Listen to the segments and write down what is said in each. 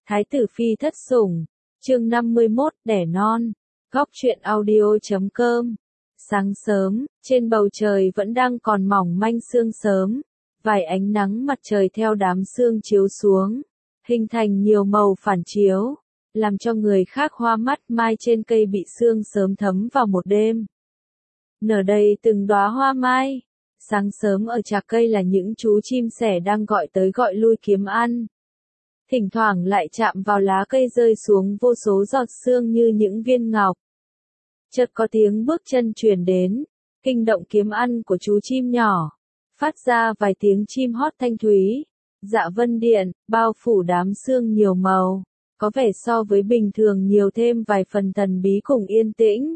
Thái tử phi thất sủng, chương 51, đẻ non. Góc truyện audio.com. Sáng sớm, trên bầu trời vẫn đang còn mỏng manh sương sớm, vài ánh nắng mặt trời theo đám sương chiếu xuống, hình thành nhiều màu phản chiếu, làm cho người khác hoa mắt. Mai trên cây bị sương sớm thấm vào một đêm. Nở đầy từng đóa hoa mai. Sáng sớm ở trạc cây là những chú chim sẻ đang gọi tới gọi lui kiếm ăn. Thỉnh thoảng lại chạm vào lá cây rơi xuống vô số giọt sương như những viên ngọc. Chợt có tiếng bước chân truyền đến, kinh động kiếm ăn của chú chim nhỏ, phát ra vài tiếng chim hót thanh thúy. Dạ vân điện, bao phủ đám sương nhiều màu, có vẻ so với bình thường nhiều thêm vài phần thần bí cùng yên tĩnh.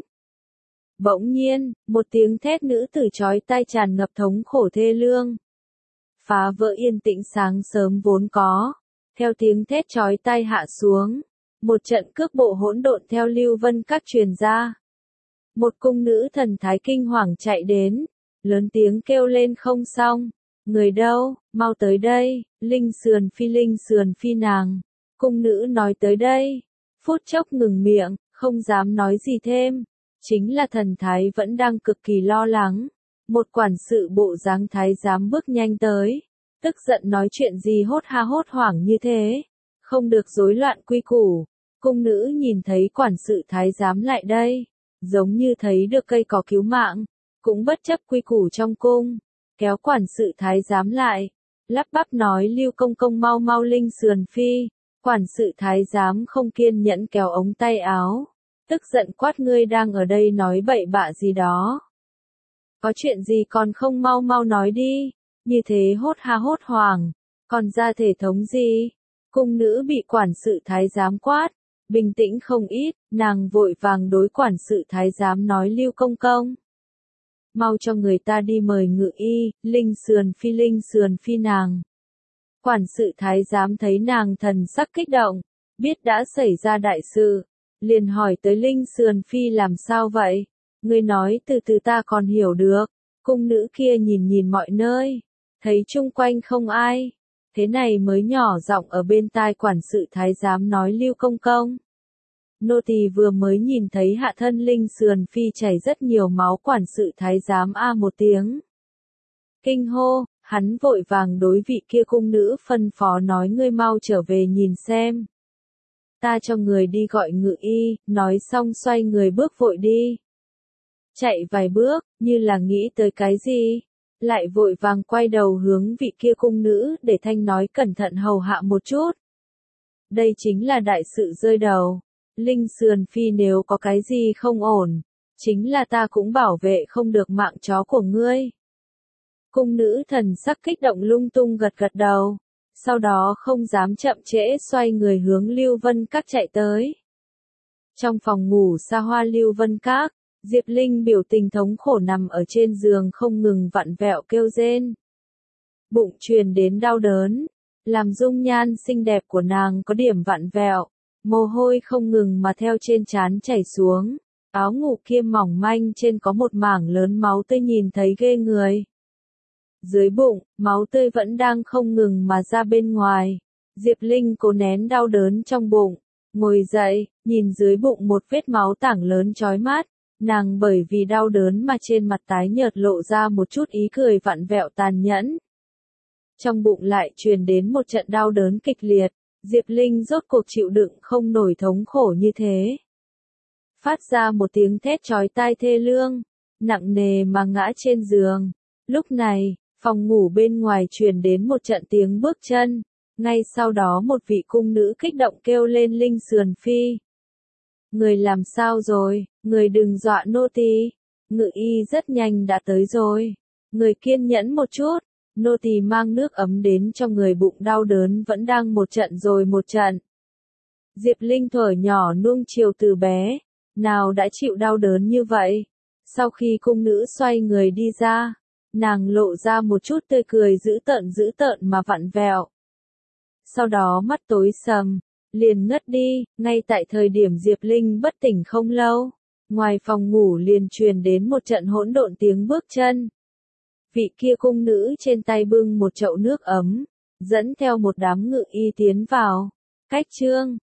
Bỗng nhiên, một tiếng thét nữ tử chói tai tràn ngập thống khổ thê lương, phá vỡ yên tĩnh sáng sớm vốn có. Theo tiếng thét chói tai hạ xuống, một trận cước bộ hỗn độn theo Lưu Vân Các truyền ra. Một cung nữ thần thái kinh hoàng chạy đến, lớn tiếng kêu lên: không xong, người đâu, mau tới đây, Linh Sườn Phi nàng. Cung nữ nói tới đây, phút chốc ngừng miệng, không dám nói gì thêm. Chính là thần thái vẫn đang cực kỳ lo lắng. Một quản sự bộ dáng thái giám bước nhanh tới, tức giận nói: chuyện gì hốt hoảng như thế, không được rối loạn quy củ. Cung nữ nhìn thấy quản sự thái giám lại đây, giống như thấy được cây cỏ cứu mạng, cũng bất chấp quy củ trong cung, kéo quản sự thái giám lại, lắp bắp nói: Lưu công công mau Linh Sườn Phi. Quản sự thái giám không kiên nhẫn kéo ống tay áo, tức giận quát: ngươi đang ở đây nói bậy bạ gì đó? Có chuyện gì còn không mau nói đi, như thế hốt hoảng, còn ra thể thống gì? Cung nữ bị quản sự thái giám quát, bình tĩnh không ít, nàng vội vàng đối quản sự thái giám nói: Lưu công công, mau cho người ta đi mời ngự y, Linh Sườn Phi nàng. Quản sự thái giám thấy nàng thần sắc kích động, biết đã xảy ra đại sự, liền hỏi tới: Linh Sườn Phi làm sao vậy? Ngươi nói từ từ ta còn hiểu được. Cung nữ kia nhìn mọi nơi, thấy chung quanh không ai, thế này mới nhỏ giọng ở bên tai quản sự thái giám nói: Lưu công công, nô tỳ vừa mới nhìn thấy hạ thân Linh Sườn Phi chảy rất nhiều máu. Quản sự thái giám a một tiếng kinh hô, hắn vội vàng đối vị kia cung nữ phân phó nói: ngươi mau trở về nhìn xem, ta cho người đi gọi ngự y. Nói xong xoay người bước vội đi. Chạy vài bước, như là nghĩ tới cái gì, lại vội vàng quay đầu hướng vị kia cung nữ để thanh nói: cẩn thận hầu hạ một chút. Đây chính là đại sự rơi đầu. Linh Sườn Phi nếu có cái gì không ổn, chính là ta cũng bảo vệ không được mạng chó của ngươi. Cung nữ thần sắc kích động lung tung gật đầu, sau đó không dám chậm trễ xoay người hướng Lưu Vân Các chạy tới. Trong phòng ngủ xa hoa Lưu Vân Các, Diệp Linh biểu tình thống khổ nằm ở trên giường không ngừng vặn vẹo kêu rên. Bụng truyền đến đau đớn, làm dung nhan xinh đẹp của nàng có điểm vặn vẹo, mồ hôi không ngừng mà theo trên trán chảy xuống, áo ngủ kia mỏng manh trên có một mảng lớn máu tươi nhìn thấy ghê người. Dưới bụng, máu tươi vẫn đang không ngừng mà ra bên ngoài. Diệp Linh cố nén đau đớn trong bụng, ngồi dậy, nhìn dưới bụng một vết máu tảng lớn chói mắt. Nàng bởi vì đau đớn mà trên mặt tái nhợt lộ ra một chút ý cười vặn vẹo tàn nhẫn. Trong bụng lại truyền đến một trận đau đớn kịch liệt, Diệp Linh rốt cuộc chịu đựng không nổi thống khổ như thế. Phát ra một tiếng thét chói tai thê lương, nặng nề mà ngã trên giường. Lúc này, phòng ngủ bên ngoài truyền đến một trận tiếng bước chân, ngay sau đó một vị cung nữ kích động kêu lên: Linh Sườn Phi, người làm sao rồi, người đừng dọa nô tỳ, ngự y rất nhanh đã tới rồi, người kiên nhẫn một chút, nô tỳ mang nước ấm đến cho người. Bụng đau đớn vẫn đang một trận rồi một trận. Diệp Linh thuở nhỏ nuông chiều từ bé, nào đã chịu đau đớn như vậy. Sau khi cung nữ xoay người đi ra, nàng lộ ra một chút tươi cười dữ tợn mà vặn vẹo. Sau đó mắt tối sầm, liền ngất đi. Ngay tại thời điểm Diệp Linh bất tỉnh không lâu, ngoài phòng ngủ liền truyền đến một trận hỗn độn tiếng bước chân. Vị kia cung nữ trên tay bưng một chậu nước ấm, dẫn theo một đám ngự y tiến vào. Cách chương